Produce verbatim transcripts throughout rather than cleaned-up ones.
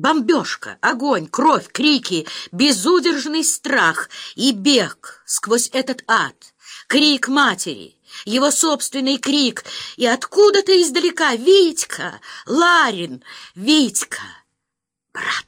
Бомбежка, огонь, кровь, крики, безудержный страх и бег сквозь этот ад. Крик матери, его собственный крик, и откуда-то издалека «Витька! Ларин! Витька! Брат!»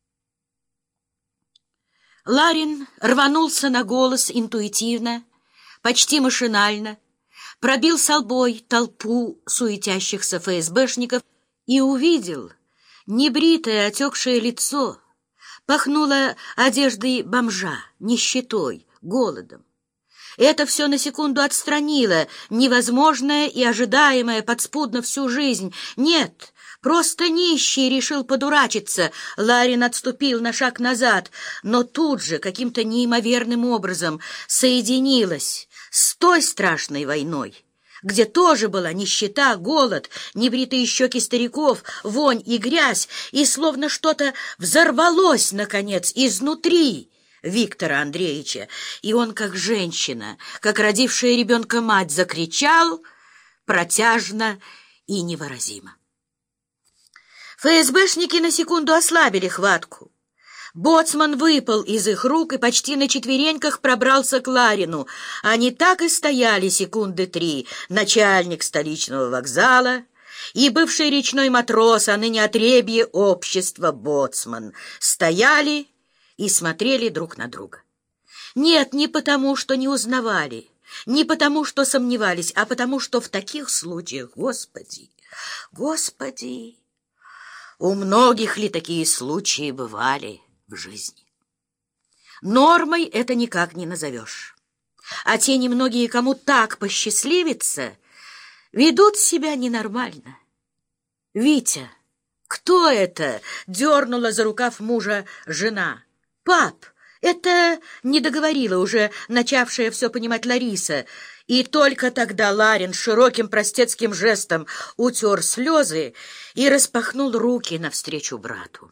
Ларин рванулся на голос интуитивно, почти машинально, пробил солбой толпу суетящихся ФСБшников и увидел небритое отекшее лицо, пахнуло одеждой бомжа, нищетой, голодом. Это все на секунду отстранило невозможное и ожидаемое подспудно всю жизнь. Нет, просто нищий решил подурачиться. Ларин отступил на шаг назад, но тут же каким-то неимоверным образом соединилась с той страшной войной, где тоже была нищета, голод, небритые щеки стариков, вонь и грязь, и словно что-то взорвалось, наконец, изнутри Виктора Андреевича, и он, как женщина, как родившая ребенка мать, закричал протяжно и невыразимо. ФСБшники на секунду ослабили хватку. Боцман выпал из их рук и почти на четвереньках пробрался к Ларину. Они так и стояли секунды три. Начальник столичного вокзала и бывший речной матрос, а ныне отребье общества Боцман, стояли и смотрели друг на друга. Нет, не потому, что не узнавали, не потому, что сомневались, а потому, что в таких случаях, Господи, Господи, у многих ли такие случаи бывали в жизни? Нормой это никак не назовешь. А те немногие, кому так посчастливится, ведут себя ненормально. «Витя, кто это?» — дернула за рукав мужа жена. «Пап, это не договорила уже начавшая все понимать Лариса». И только тогда Ларин широким простецким жестом утер слезы и распахнул руки навстречу брату.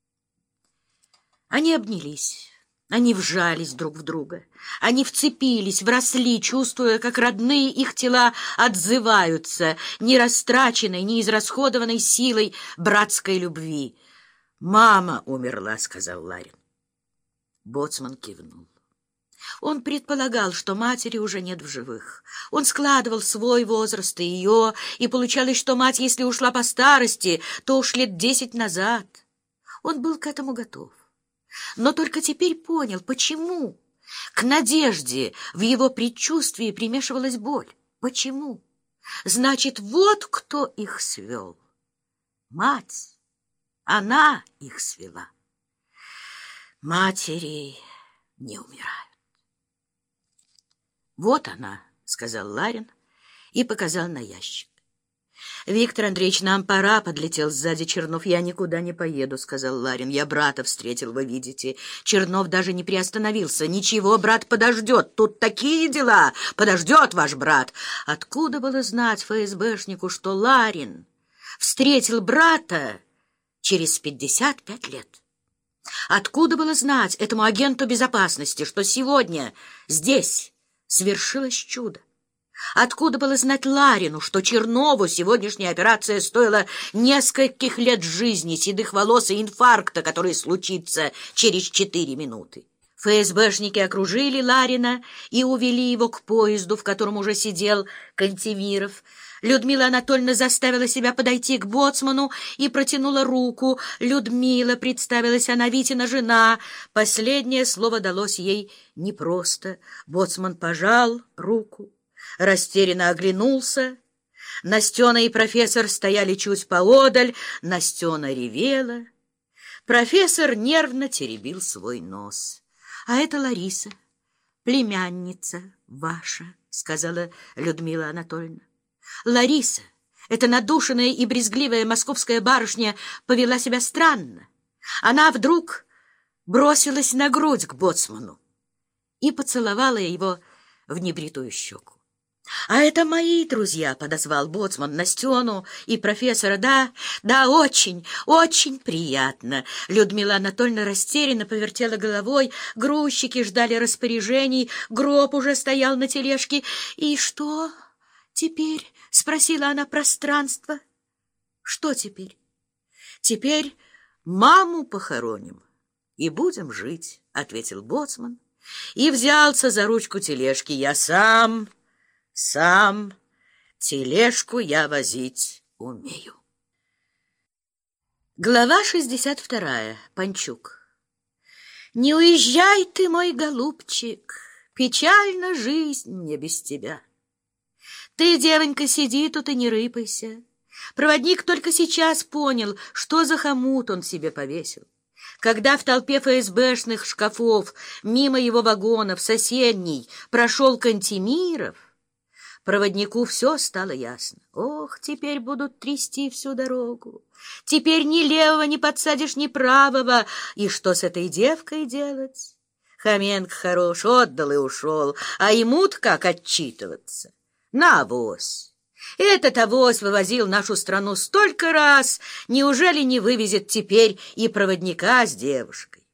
Они обнялись, они вжались друг в друга, они вцепились, вросли, чувствуя, как родные их тела отзываются нерастраченной, неизрасходованной силой братской любви. «Мама умерла», — сказал Ларин. Боцман кивнул. Он предполагал, что матери уже нет в живых. Он складывал свой возраст и ее, и получалось, что мать, если ушла по старости, то уж лет десять назад. Он был к этому готов. Но только теперь понял, почему. К надежде в его предчувствии примешивалась боль. Почему? Значит, вот кто их свел. Мать. Она их свела. Матери не умирают. «Вот она», — сказал Ларин и показал на ящик. «Виктор Андреевич, нам пора», — подлетел сзади Чернов. «Я никуда не поеду», — сказал Ларин. «Я брата встретил, вы видите». Чернов даже не приостановился. «Ничего, брат подождет. Тут такие дела. Подождет ваш брат». Откуда было знать ФСБшнику, что Ларин встретил брата через пятьдесят пять лет? Откуда было знать этому агенту безопасности, что сегодня здесь свершилось чудо? Откуда было знать Ларину, что Чернову сегодняшняя операция стоила нескольких лет жизни, седых волос и инфаркта, который случится через четыре минуты? ФСБшники окружили Ларина и увели его к поезду, в котором уже сидел Кантемиров. Людмила Анатольевна заставила себя подойти к боцману и протянула руку. Людмила, представилась она, Витина жена. Последнее слово далось ей непросто. Боцман пожал руку, растерянно оглянулся. Настена и профессор стояли чуть поодаль. Настена ревела. Профессор нервно теребил свой нос. — А это Лариса, племянница ваша, — сказала Людмила Анатольевна. Лариса, эта надушенная и брезгливая московская барышня, повела себя странно. Она вдруг бросилась на грудь к боцману и поцеловала его в небритую щеку. — А это мои друзья, — подозвал боцман Настену и профессора. — Да, да, очень, очень приятно. Людмила Анатольевна растерянно повертела головой. Грузчики ждали распоряжений, гроб уже стоял на тележке. — И что теперь? — спросила она пространство. — Что теперь? Теперь Маму похороним и будем жить, — ответил боцман и взялся за ручку тележки. Я сам, сам, тележку я возить умею. Глава шестьдесят вторая. Панчук. Не уезжай ты, мой голубчик, печальна жизнь мне без тебя. Ты, девонька, сиди тут и не рыпайся. Проводник только сейчас понял, что за хомут он себе повесил. Когда в толпе ФСБшных шкафов мимо его вагона в соседний прошел Кантемиров, проводнику все стало ясно. Ох, теперь будут трясти всю дорогу. Теперь ни левого не подсадишь, ни правого. И что с этой девкой делать? Хоменко хорош, отдал и ушел. А ему-то как отчитываться? На авось. Этот авось вывозил нашу страну столько раз. Неужели не вывезет теперь и проводника с девушкой?